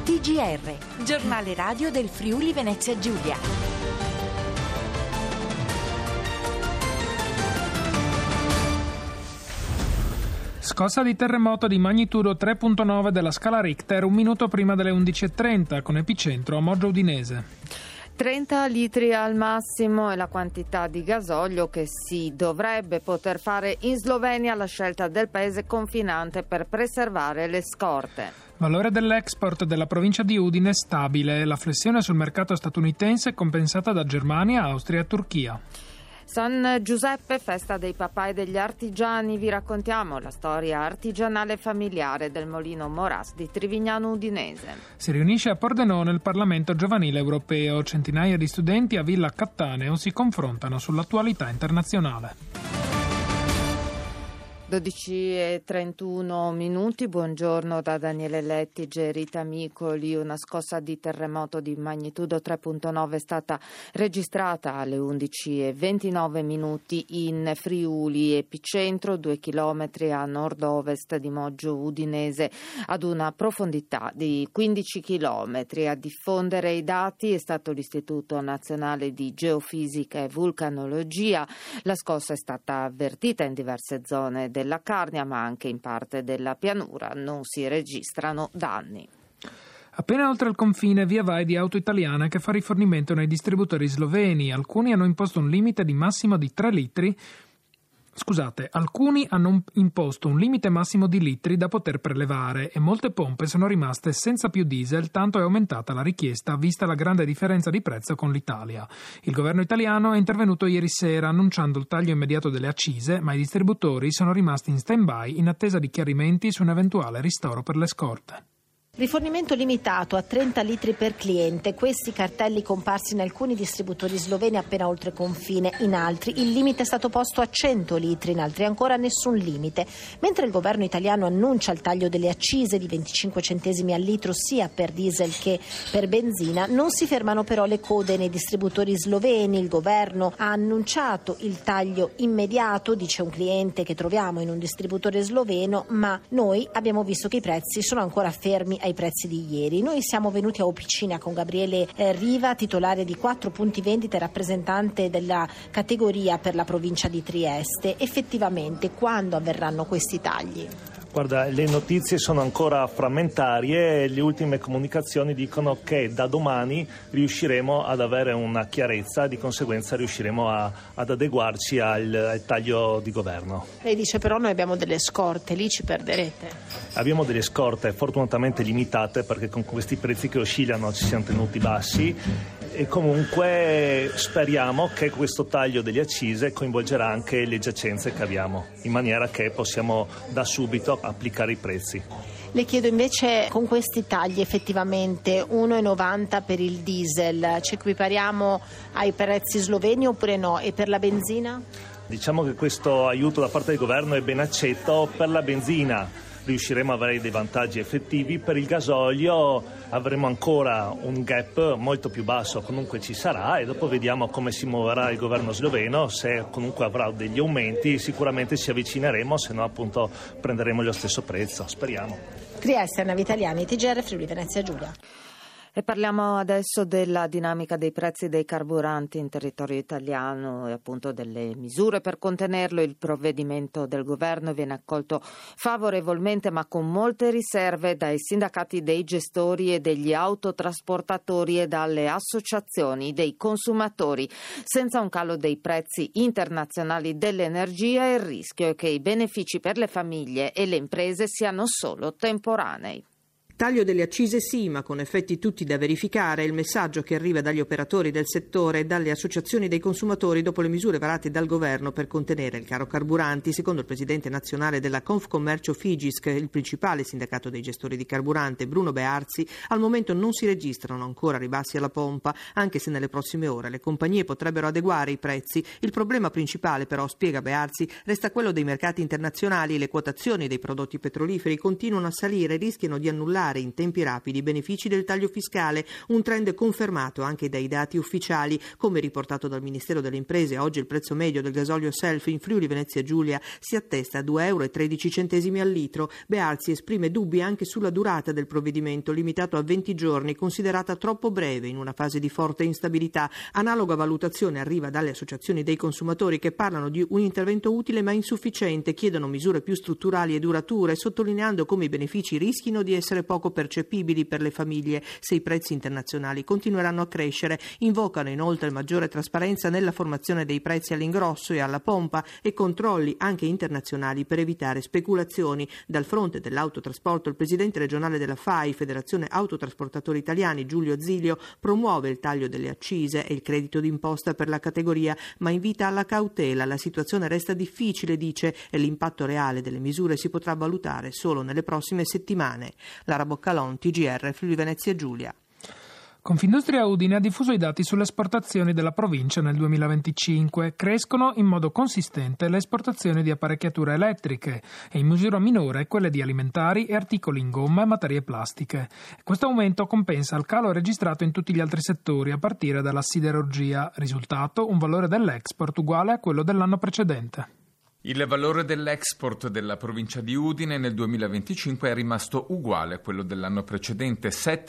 TGR, giornale radio del Friuli Venezia Giulia. Scossa di terremoto di magnitudo 3.9 della scala Richter un minuto prima delle 11.30, con epicentro a Moggio Udinese. 30 litri al massimo è la quantità di gasolio che si dovrebbe poter fare in Slovenia, la scelta del paese confinante per preservare le scorte. Valore dell'export della provincia di Udine stabile, la flessione sul mercato statunitense è compensata da Germania, Austria e Turchia. San Giuseppe, festa dei papà e degli artigiani, vi raccontiamo la storia artigianale familiare del Molino Moras di Trivignano Udinese. Si riunisce a Pordenone il Parlamento giovanile europeo. Centinaia di studenti a Villa Cattaneo si confrontano sull'attualità internazionale. 12:31, buongiorno da Daniele Lettige, Rita Micoli. Una scossa di terremoto di magnitudo 3.9 è stata registrata alle 11:29 in Friuli, epicentro 2 chilometri a nord-ovest di Moggio Udinese, ad una profondità di 15 chilometri. A diffondere i dati è stato l'Istituto Nazionale di Geofisica e Vulcanologia. La scossa è stata avvertita in diverse zone della Carnia, ma anche in parte della pianura. Non si registrano danni. Appena oltre il confine, via vai di auto italiane che fa rifornimento nei distributori sloveni. Alcuni hanno imposto un limite massimo di litri da poter prelevare e molte pompe sono rimaste senza più diesel, tanto è aumentata la richiesta vista la grande differenza di prezzo con l'Italia. Il governo italiano è intervenuto ieri sera annunciando il taglio immediato delle accise, ma i distributori sono rimasti in stand-by in attesa di chiarimenti su un eventuale ristoro per le scorte. Rifornimento limitato a 30 litri per cliente, questi cartelli comparsi in alcuni distributori sloveni appena oltre confine, in altri il limite è stato posto a 100 litri, in altri ancora nessun limite. Mentre il governo italiano annuncia il taglio delle accise di 25 centesimi al litro sia per diesel che per benzina, non si fermano però le code nei distributori sloveni. Il governo ha annunciato il taglio immediato, dice un cliente che troviamo in un distributore sloveno, ma noi abbiamo visto che i prezzi sono ancora fermi ai prezzi di ieri. Noi siamo venuti a Opicina con Gabriele Riva, titolare di 4 punti vendita e rappresentante della categoria per la provincia di Trieste. Effettivamente, quando avverranno questi tagli? Guarda, le notizie sono ancora frammentarie e le ultime comunicazioni dicono che da domani riusciremo ad avere una chiarezza, di conseguenza riusciremo ad adeguarci al taglio di governo. Lei dice però noi abbiamo delle scorte, lì ci perderete. Abbiamo delle scorte fortunatamente limitate perché con questi prezzi che oscillano ci siamo tenuti bassi e comunque speriamo che questo taglio delle accise coinvolgerà anche le giacenze che abbiamo, in maniera che possiamo da subito applicare i prezzi. Le chiedo invece, con questi tagli effettivamente 1,90 per il diesel, ci equipariamo ai prezzi sloveni oppure no? E per la benzina? Diciamo che questo aiuto da parte del governo è ben accetto. Per la benzina riusciremo ad avere dei vantaggi effettivi, per il gasolio avremo ancora un gap molto più basso, comunque ci sarà, e dopo vediamo come si muoverà il governo sloveno, se comunque avrà degli aumenti sicuramente ci avvicineremo, se no appunto prenderemo lo stesso prezzo, speriamo. Trieste, Navi Italiani, TGR Friuli Venezia Giulia. E parliamo adesso della dinamica dei prezzi dei carburanti in territorio italiano e appunto delle misure per contenerlo. Il provvedimento del governo viene accolto favorevolmente ma con molte riserve dai sindacati dei gestori e degli autotrasportatori e dalle associazioni dei consumatori. Senza un calo dei prezzi internazionali dell'energia, il rischio è che i benefici per le famiglie e le imprese siano solo temporanei. Taglio delle accise sì, ma con effetti tutti da verificare, è il messaggio che arriva dagli operatori del settore e dalle associazioni dei consumatori dopo le misure varate dal governo per contenere il caro carburanti. Secondo il presidente nazionale della Confcommercio Figisc, il principale sindacato dei gestori di carburante, Bruno Bearzi, al momento non si registrano ancora ribassi alla pompa, anche se nelle prossime ore le compagnie potrebbero adeguare i prezzi. Il problema principale però, spiega Bearzi, resta quello dei mercati internazionali. Le quotazioni dei prodotti petroliferi continuano a salire e rischiano di annullare erogare in tempi rapidi i benefici del taglio fiscale, un trend confermato anche dai dati ufficiali. Come riportato dal Ministero delle Imprese, oggi il prezzo medio del gasolio Self in Friuli Venezia Giulia si attesta a €2,13 al litro. Bearzi esprime dubbi anche sulla durata del provvedimento, limitato a 20 giorni, considerata troppo breve in una fase di forte instabilità. Analoga valutazione arriva dalle associazioni dei consumatori, che parlano di un intervento utile ma insufficiente, chiedono misure più strutturali e durature, sottolineando come i benefici rischino di essere poco percepibili per le famiglie se i prezzi internazionali continueranno a crescere. Invocano inoltre maggiore trasparenza nella formazione dei prezzi all'ingrosso e alla pompa e controlli anche internazionali per evitare speculazioni. Dal fronte dell'autotrasporto, il presidente regionale della FAI, Federazione Autotrasportatori Italiani, Giulio Zilio, promuove il taglio delle accise e il credito d'imposta per la categoria, ma invita alla cautela. La situazione resta difficile, dice, e l'impatto reale delle misure si potrà valutare solo nelle prossime settimane. Lara Boccalon, TGR, Friuli Venezia Giulia. Confindustria Udine ha diffuso i dati sulle esportazioni della provincia nel 2025. Crescono in modo consistente le esportazioni di apparecchiature elettriche e in misura minore quelle di alimentari e articoli in gomma e materie plastiche. Questo aumento compensa il calo registrato in tutti gli altri settori, a partire dalla siderurgia. Risultato: un valore dell'export uguale a quello dell'anno precedente. Il valore dell'export della provincia di Udine nel 2025 è rimasto uguale a quello dell'anno precedente,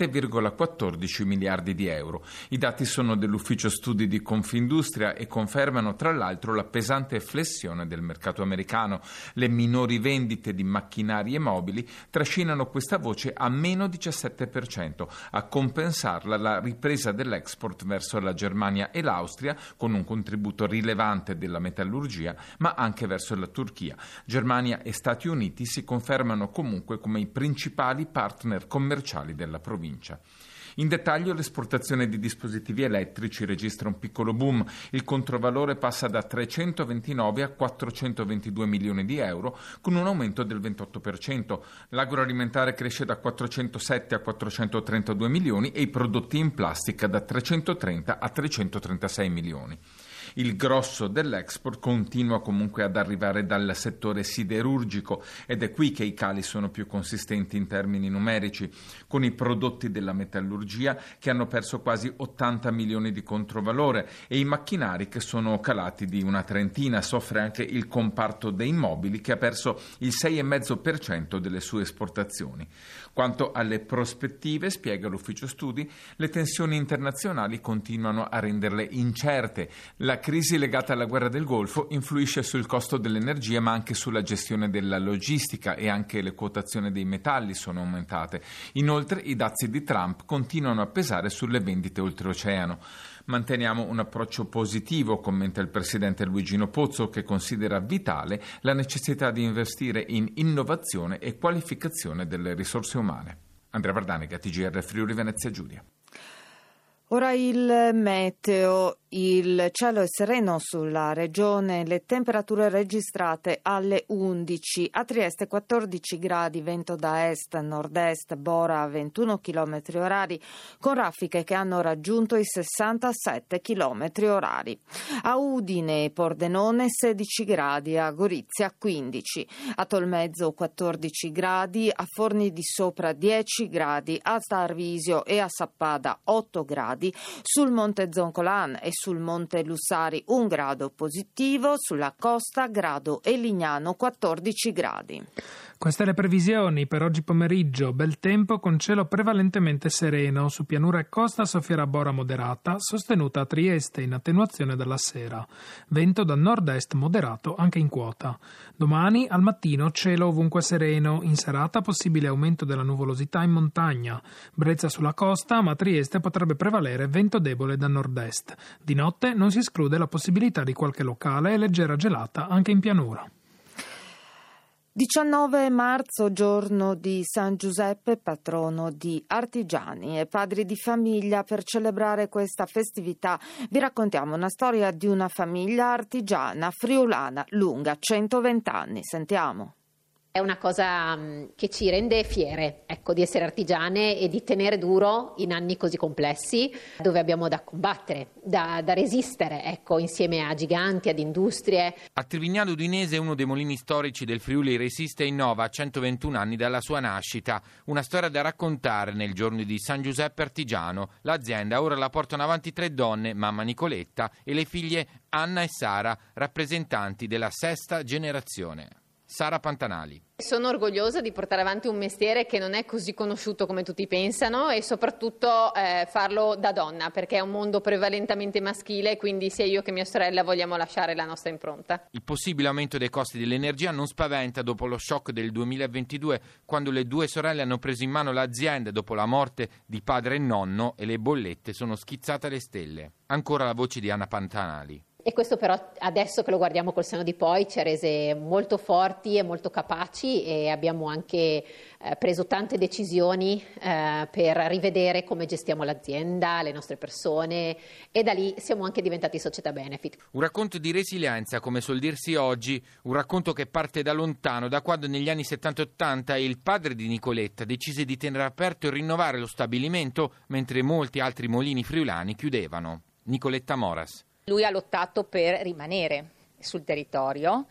7,14 miliardi di euro. I dati sono dell'ufficio studi di Confindustria e confermano tra l'altro la pesante flessione del mercato americano. Le minori vendite di macchinari e mobili trascinano questa voce a meno 17%, a compensarla la ripresa dell'export verso la Germania e l'Austria, con un contributo rilevante della metallurgia, ma anche verso la Turchia. Germania e Stati Uniti si confermano comunque come i principali partner commerciali della provincia. In dettaglio, l'esportazione di dispositivi elettrici registra un piccolo boom. Il controvalore passa da 329 a 422 milioni di euro, con un aumento del 28%. L'agroalimentare cresce da 407 a 432 milioni e i prodotti in plastica da 330 a 336 milioni. Il grosso dell'export continua comunque ad arrivare dal settore siderurgico ed è qui che i cali sono più consistenti in termini numerici, con i prodotti della metallurgia che hanno perso quasi 80 milioni di controvalore e i macchinari che sono calati di una trentina. Soffre anche il comparto dei mobili, che ha perso il 6,5% delle sue esportazioni. Quanto alle prospettive, spiega l'ufficio studi, le tensioni internazionali continuano a renderle incerte. La crisi legata alla guerra del Golfo influisce sul costo dell'energia, ma anche sulla gestione della logistica, e anche le quotazioni dei metalli sono aumentate. Inoltre i dazi di Trump continuano a pesare sulle vendite oltreoceano. Manteniamo un approccio positivo, commenta il presidente Luigino Pozzo, che considera vitale la necessità di investire in innovazione e qualificazione delle risorse umane. Andrea Vardanega, TGR Friuli Venezia Giulia. Ora il meteo. Il cielo è sereno sulla regione, le temperature registrate alle 11, a Trieste 14 gradi, vento da est, nord-est, Bora 21 km orari, con raffiche che hanno raggiunto i 67 km orari. A Udine e Pordenone 16 gradi, a Gorizia 15, a Tolmezzo 14 gradi, a Forni di Sopra 10 gradi, a Starvisio e a Sappada 8 gradi, sul Monte Zoncolan e sul Monte Lussari 1 grado positivo, sulla costa Grado e Lignano 14 gradi. Queste le previsioni per oggi pomeriggio. Bel tempo con cielo prevalentemente sereno. Su pianura e costa soffierà bora moderata, sostenuta a Trieste in attenuazione dalla sera. Vento da nord-est moderato anche in quota. Domani al mattino cielo ovunque sereno. In serata possibile aumento della nuvolosità in montagna. Brezza sulla costa, ma a Trieste potrebbe prevalere vento debole da nord-est. Di notte non si esclude la possibilità di qualche locale e leggera gelata anche in pianura. 19 marzo, giorno di San Giuseppe, patrono di artigiani e padri di famiglia. Per celebrare questa festività vi raccontiamo una storia di una famiglia artigiana friulana lunga 120 anni. Sentiamo. È una cosa che ci rende fiere, di essere artigiane e di tenere duro in anni così complessi, dove abbiamo da combattere, da resistere, insieme a giganti, ad industrie. A Trivignano Udinese, uno dei mulini storici del Friuli, resiste e innova a 121 anni dalla sua nascita. Una storia da raccontare nel giorno di San Giuseppe Artigiano. L'azienda ora la portano avanti 3 donne, mamma Nicoletta e le figlie Anna e Sara, rappresentanti della 6ª generazione. Sara Pantanali. Sono orgogliosa di portare avanti un mestiere che non è così conosciuto come tutti pensano e soprattutto farlo da donna, perché è un mondo prevalentemente maschile, quindi sia io che mia sorella vogliamo lasciare la nostra impronta. Il possibile aumento dei costi dell'energia non spaventa dopo lo shock del 2022, quando le 2 sorelle hanno preso in mano l'azienda dopo la morte di padre e nonno e le bollette sono schizzate alle stelle. Ancora la voce di Anna Pantanali. E questo però adesso che lo guardiamo col senno di poi ci ha rese molto forti e molto capaci e abbiamo anche preso tante decisioni per rivedere come gestiamo l'azienda, le nostre persone e da lì siamo anche diventati società benefit. Un racconto di resilienza, come suol dirsi oggi, un racconto che parte da lontano, da quando negli anni 70-80 il padre di Nicoletta decise di tenere aperto e rinnovare lo stabilimento mentre molti altri mulini friulani chiudevano. Nicoletta Moras. Lui ha lottato per rimanere sul territorio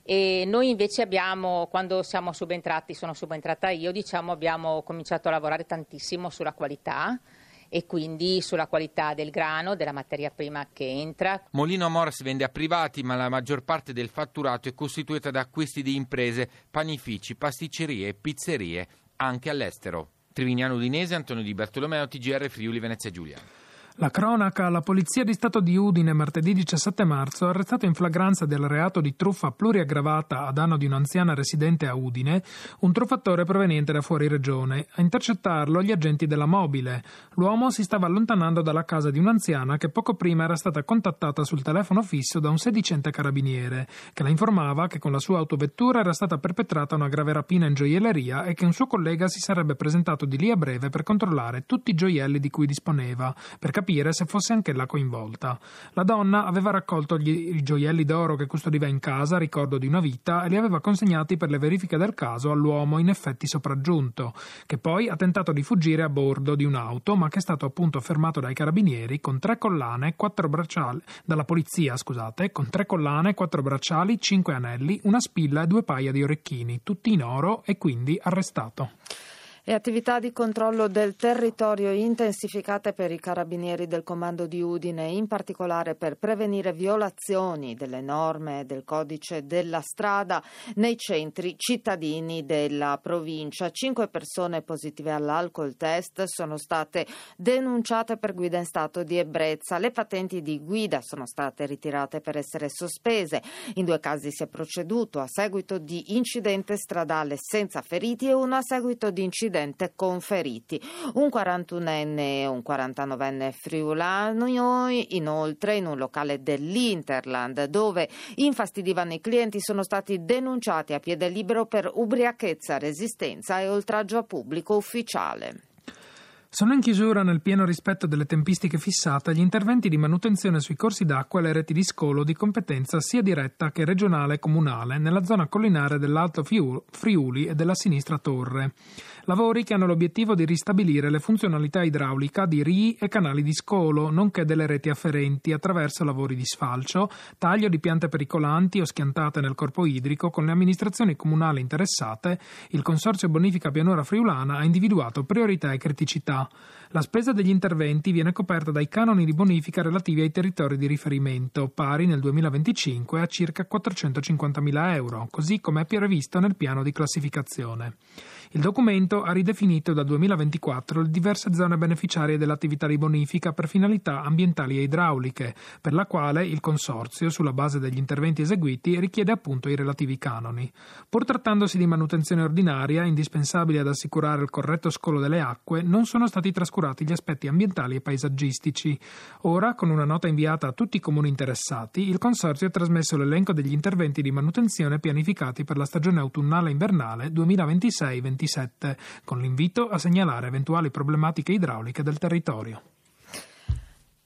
e noi invece quando sono subentrata io, abbiamo cominciato a lavorare tantissimo sulla qualità e quindi sulla qualità del grano, della materia prima che entra. Molino Moras vende a privati, ma la maggior parte del fatturato è costituita da acquisti di imprese, panifici, pasticcerie e pizzerie, anche all'estero. Trivignano Udinese, Antonio Di Bartolomeo, TGR Friuli Venezia Giulia. La cronaca, la Polizia di Stato di Udine martedì 17 marzo ha arrestato in flagranza del reato di truffa pluriaggravata a danno di un'anziana residente a Udine un truffatore proveniente da fuori regione. A intercettarlo gli agenti della Mobile. L'uomo si stava allontanando dalla casa di un'anziana che poco prima era stata contattata sul telefono fisso da un sedicente carabiniere che la informava che con la sua autovettura era stata perpetrata una grave rapina in gioielleria e che un suo collega si sarebbe presentato di lì a breve per controllare tutti i gioielli di cui disponeva, per capire se fosse anch'ella coinvolta. La donna aveva raccolto i gioielli d'oro che custodiva in casa, ricordo di una vita, e li aveva consegnati per le verifiche del caso all'uomo in effetti sopraggiunto, che poi ha tentato di fuggire a bordo di un'auto, ma che è stato appunto fermato dai carabinieri con 3 collane, 4 bracciali, dalla polizia, con 3 collane, 4 bracciali, 5 anelli, una spilla e 2 paia di orecchini, tutti in oro, e quindi arrestato. E attività di controllo del territorio intensificate per i carabinieri del comando di Udine, in particolare per prevenire violazioni delle norme del codice della strada nei centri cittadini della provincia. 5 persone positive all'alcol test sono state denunciate per guida in stato di ebbrezza. Le patenti di guida sono state ritirate per essere sospese. In 2 casi si è proceduto a seguito di incidente stradale senza feriti e uno a seguito di incidente con feriti. Un 41enne e un 49enne friulano, inoltre in un locale dell'Interland dove infastidivano i clienti, sono stati denunciati a piede libero per ubriachezza, resistenza e oltraggio a pubblico ufficiale. Sono in chiusura, nel pieno rispetto delle tempistiche fissate, gli interventi di manutenzione sui corsi d'acqua e le reti di scolo di competenza sia diretta che regionale e comunale nella zona collinare dell'Alto Friuli e della Sinistra Torre. Lavori che hanno l'obiettivo di ristabilire le funzionalità idraulica di rii e canali di scolo, nonché delle reti afferenti attraverso lavori di sfalcio, taglio di piante pericolanti o schiantate nel corpo idrico. Con le amministrazioni comunali interessate, il Consorzio Bonifica Pianura Friulana ha individuato priorità e criticità. La spesa degli interventi viene coperta dai canoni di bonifica relativi ai territori di riferimento, pari nel 2025 a circa 450.000 euro, così come è previsto nel piano di classificazione. Il documento ha ridefinito dal 2024 le diverse zone beneficiarie dell'attività di bonifica per finalità ambientali e idrauliche, per la quale il Consorzio, sulla base degli interventi eseguiti, richiede appunto i relativi canoni. Pur trattandosi di manutenzione ordinaria, indispensabile ad assicurare il corretto scolo delle acque, non sono stati trascurati gli aspetti ambientali e paesaggistici. Ora, con una nota inviata a tutti i comuni interessati, il Consorzio ha trasmesso l'elenco degli interventi di manutenzione pianificati per la stagione autunnale-invernale 2026-27, con l'invito a segnalare eventuali problematiche idrauliche del territorio.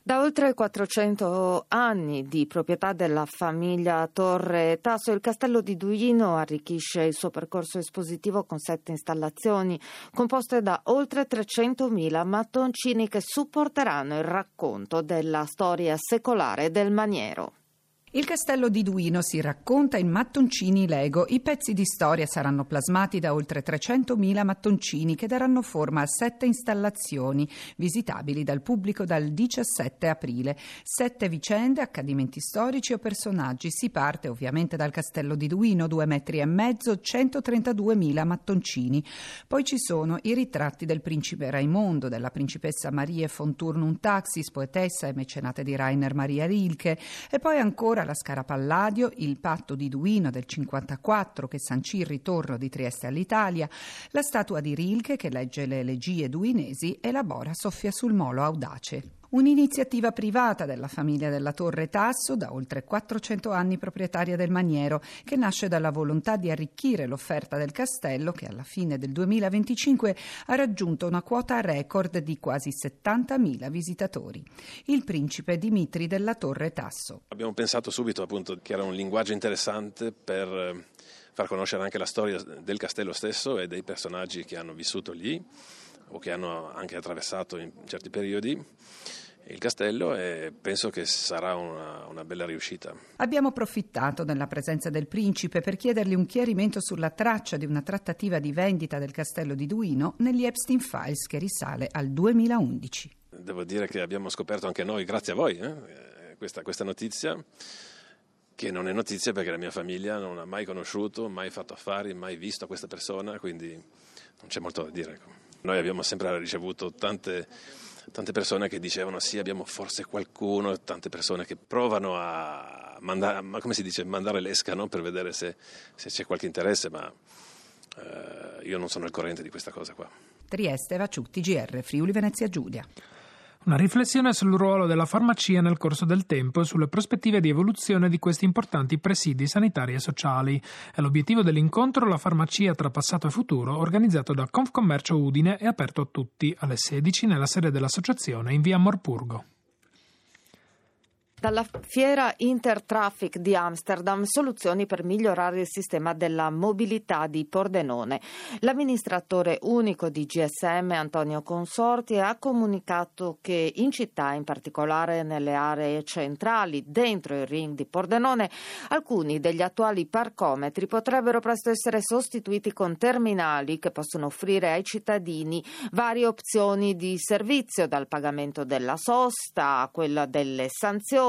Da oltre 400 anni di proprietà della famiglia Torre Tasso, il Castello di Duino arricchisce il suo percorso espositivo con 7 installazioni composte da oltre 300.000 mattoncini che supporteranno il racconto della storia secolare del maniero. Il Castello di Duino si racconta in mattoncini Lego. I pezzi di storia saranno plasmati da oltre 300.000 mattoncini che daranno forma a 7 installazioni visitabili dal pubblico dal 17 aprile. 7 vicende, accadimenti storici o personaggi. Si parte ovviamente dal Castello di Duino, 2,5 metri, 132.000 mattoncini. Poi ci sono i ritratti del principe Raimondo, della principessa Maria von Thurnung-Taxis, poetessa e mecenate di Rainer Maria Rilke, e poi ancora la Scala Palladio, il patto di Duino del 54 che sancì il ritorno di Trieste all'Italia, la statua di Rilke che legge le elegie duinesi e la Bora soffia sul molo audace. Un'iniziativa privata della famiglia della Torre Tasso, da oltre 400 anni proprietaria del maniero, che nasce dalla volontà di arricchire l'offerta del castello che alla fine del 2025 ha raggiunto una quota record di quasi 70.000 visitatori. Il principe Dimitri della Torre Tasso. Abbiamo pensato subito appunto che era un linguaggio interessante per far conoscere anche la storia del castello stesso e dei personaggi che hanno vissuto lì o che hanno anche attraversato in certi periodi il castello, e penso che sarà una bella riuscita. Abbiamo approfittato della presenza del principe per chiedergli un chiarimento sulla traccia di una trattativa di vendita del castello di Duino negli Epstein Files che risale al 2011. Devo dire che abbiamo scoperto anche noi, grazie a voi, questa notizia, che non è notizia perché la mia famiglia non ha mai conosciuto, mai fatto affari, mai visto questa persona, quindi non c'è molto da dire. Noi abbiamo sempre ricevuto tante persone che dicevano sì, abbiamo forse qualcuno, tante persone che provano a mandare l'esca, no? Per vedere se c'è qualche interesse, ma io non sono al corrente di questa cosa qua. Trieste, Vaciutti, GR, Friuli Venezia Giulia. Una riflessione sul ruolo della farmacia nel corso del tempo e sulle prospettive di evoluzione di questi importanti presidi sanitari e sociali. È l'obiettivo dell'incontro La farmacia tra passato e futuro, organizzato da Confcommercio Udine e aperto a tutti, alle 16 nella sede dell'associazione in via Morpurgo. Dalla fiera Intertraffic di Amsterdam, soluzioni per migliorare il sistema della mobilità di Pordenone. L'amministratore unico di GSM, Antonio Consorti, ha comunicato che in città, in particolare nelle aree centrali, dentro il ring di Pordenone, alcuni degli attuali parcometri potrebbero presto essere sostituiti con terminali che possono offrire ai cittadini varie opzioni di servizio, dal pagamento della sosta a quella delle sanzioni,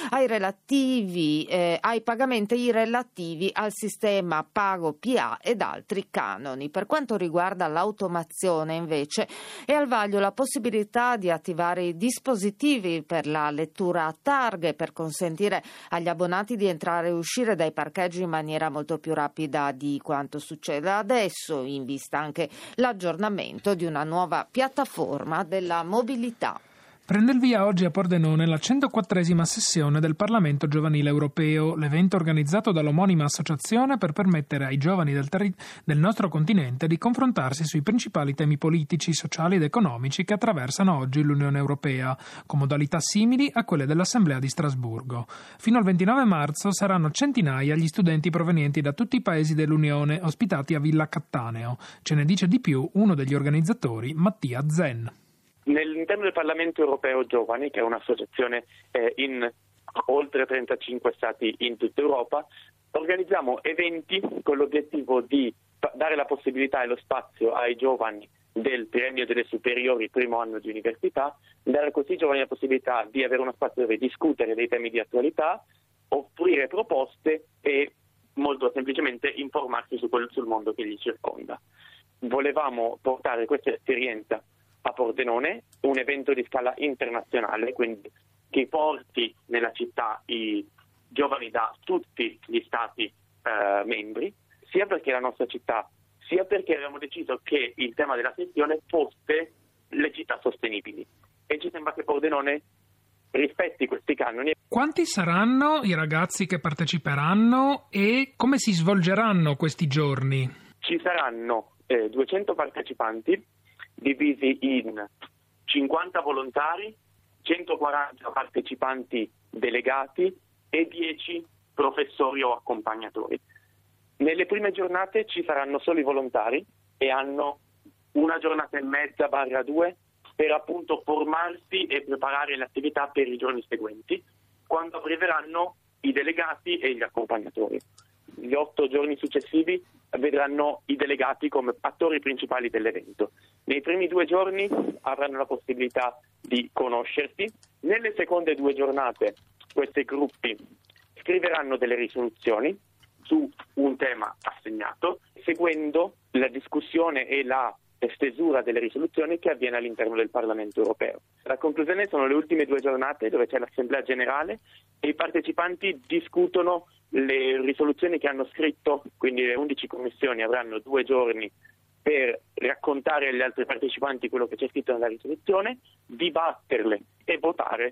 ai pagamenti relativi al sistema Pago PA ed altri canoni. Per quanto riguarda l'automazione, invece, è al vaglio la possibilità di attivare i dispositivi per la lettura a targhe per consentire agli abbonati di entrare e uscire dai parcheggi in maniera molto più rapida di quanto succede adesso, in vista anche l'aggiornamento di una nuova piattaforma della mobilità. Prende il via oggi a Pordenone la 104esima sessione del Parlamento Giovanile Europeo, l'evento organizzato dall'omonima associazione per permettere ai giovani del nostro continente di confrontarsi sui principali temi politici, sociali ed economici che attraversano oggi l'Unione Europea, con modalità simili a quelle dell'Assemblea di Strasburgo. Fino al 29 marzo saranno centinaia gli studenti provenienti da tutti i paesi dell'Unione ospitati a Villa Cattaneo. Ce ne dice di più uno degli organizzatori, Mattia Zen. All'interno del Parlamento Europeo Giovani, che è un'associazione in oltre 35 stati in tutta Europa, organizziamo eventi con l'obiettivo di dare la possibilità e lo spazio ai giovani del triennio delle superiori, primo anno di università, dare così ai giovani la possibilità di avere uno spazio dove discutere dei temi di attualità, offrire proposte e molto semplicemente informarsi sul mondo che li circonda. Volevamo portare questa esperienza a Pordenone, un evento di scala internazionale, quindi che porti nella città i giovani da tutti gli stati membri, sia perché è la nostra città, sia perché abbiamo deciso che il tema della sessione fosse le città sostenibili, e ci sembra che Pordenone rispetti questi canoni. Quanti saranno i ragazzi che parteciperanno e come si svolgeranno questi giorni? Ci saranno 200 partecipanti divisi in 50 volontari, 140 partecipanti delegati e 10 professori o accompagnatori. Nelle prime giornate ci saranno solo i volontari e hanno 1 giornata e mezza / 2 per appunto formarsi e preparare le attività per i giorni seguenti, quando arriveranno i delegati e gli accompagnatori. Gli 8 giorni successivi vedranno i delegati come attori principali dell'evento. Nei primi 2 giorni avranno la possibilità di conoscersi. Nelle seconde 2 giornate questi gruppi scriveranno delle risoluzioni su un tema assegnato, seguendo la discussione e la stesura delle risoluzioni che avviene all'interno del Parlamento europeo. La conclusione sono le ultime 2 giornate dove c'è l'assemblea generale e i partecipanti discutono le risoluzioni che hanno scritto, quindi le 11 commissioni avranno 2 giorni per raccontare agli altri partecipanti quello che c'è scritto nella risoluzione, dibatterle e votare.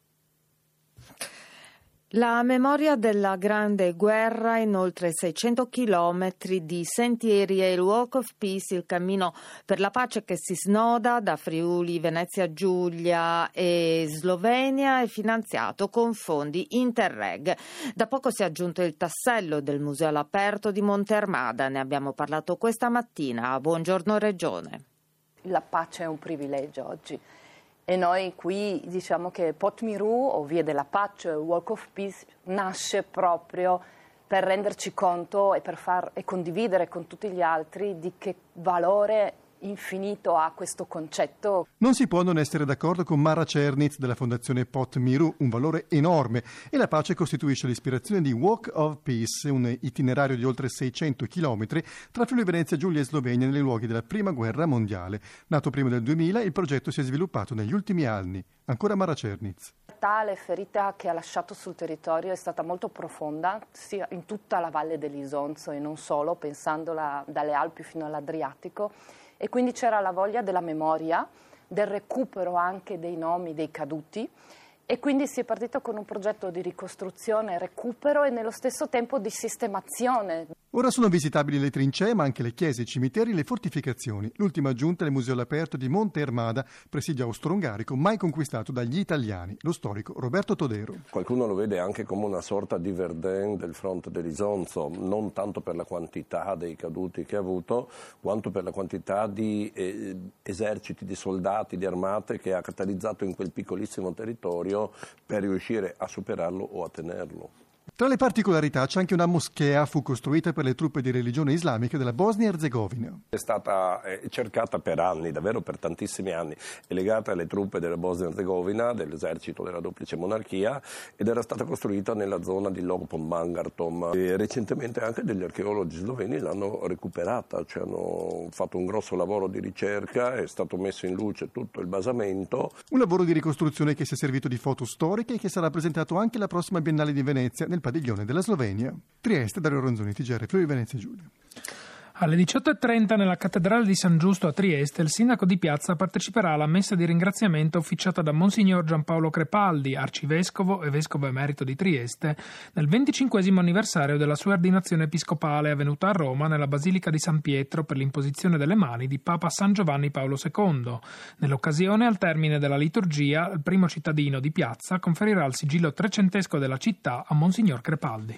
La memoria della Grande Guerra in oltre 600 chilometri di sentieri e il Walk of Peace, il cammino per la pace che si snoda da Friuli, Venezia Giulia e Slovenia, è finanziato con fondi Interreg. Da poco si è aggiunto il tassello del Museo all'aperto di Monte Armada, ne abbiamo parlato questa mattina. Buongiorno Regione. La pace è un privilegio oggi. E noi qui diciamo che Pot Miru, o Via della Pace, Walk of Peace, nasce proprio per renderci conto e e condividere con tutti gli altri di che valore infinito ha questo concetto. Non si può non essere d'accordo con Mara Cernitz della Fondazione Pot Miru, un valore enorme, e la pace costituisce l'ispirazione di Walk of Peace, un itinerario di oltre 600 chilometri tra Friuli Venezia Giulia e Slovenia nei luoghi della Prima Guerra Mondiale. Nato prima del 2000, il progetto si è sviluppato negli ultimi anni. Ancora Mara Cernitz. La ferita che ha lasciato sul territorio è stata molto profonda, sia in tutta la valle dell'Isonzo e non solo, pensandola dalle Alpi fino all'Adriatico. E quindi c'era la voglia della memoria, del recupero anche dei nomi dei caduti, e quindi si è partito con un progetto di ricostruzione, recupero e nello stesso tempo di sistemazione. Ora sono visitabili le trincee, ma anche le chiese, i cimiteri e le fortificazioni. L'ultima aggiunta è il Museo all'aperto di Monte Armada, presidio austro-ungarico mai conquistato dagli italiani, lo storico Roberto Todero. Qualcuno lo vede anche come una sorta di Verdun del fronte dell'Isonzo, non tanto per la quantità dei caduti che ha avuto, quanto per la quantità di eserciti, di soldati, di armate che ha catalizzato in quel piccolissimo territorio per riuscire a superarlo o a tenerlo. Tra le particolarità c'è anche una moschea, fu costruita per le truppe di religione islamica della Bosnia-Erzegovina. È stata cercata per anni, davvero per tantissimi anni, è legata alle truppe della Bosnia-Erzegovina, dell'esercito della duplice monarchia, ed era stata costruita nella zona di Logopon-Mangartom. E recentemente anche degli archeologi sloveni l'hanno recuperata, cioè hanno fatto un grosso lavoro di ricerca, è stato messo in luce tutto il basamento. Un lavoro di ricostruzione che si è servito di foto storiche e che sarà presentato anche alla prossima Biennale di Venezia, nel padiglione della Slovenia. Trieste, Dario Ronzoni, TGR, Friuli Venezia Giulia. Alle 18.30 nella cattedrale di San Giusto a Trieste il sindaco di Piazza parteciperà alla messa di ringraziamento officiata da Monsignor Giampaolo Crepaldi, arcivescovo e vescovo emerito di Trieste, nel 25° anniversario della sua ordinazione episcopale avvenuta a Roma nella Basilica di San Pietro per l'imposizione delle mani di Papa San Giovanni Paolo II. Nell'occasione, al termine della liturgia, il primo cittadino di Piazza conferirà il sigillo trecentesco della città a Monsignor Crepaldi.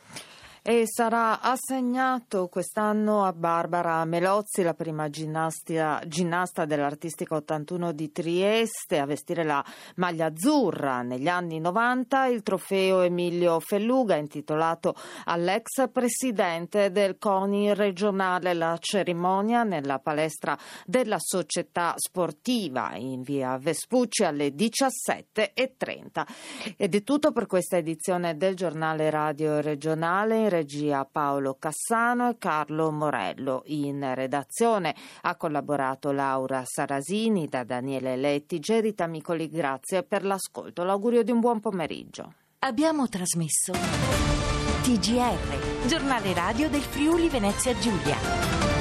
E sarà assegnato quest'anno a Barbara Melozzi, la prima ginnasta dell'Artistica 81 di Trieste, a vestire la maglia azzurra. Negli anni 90 il trofeo Emilio Felluga, intitolato all'ex presidente del CONI regionale. La cerimonia nella palestra della Società Sportiva in via Vespucci alle 17.30. Ed è tutto per questa edizione del giornale radio regionale. Regia Paolo Cassano e Carlo Morello. In redazione ha collaborato Laura Sarasini. Da Daniele Lettige e Rita Micoli, grazie per l'ascolto. L'augurio di un buon pomeriggio. Abbiamo trasmesso TGR, giornale radio del Friuli Venezia Giulia.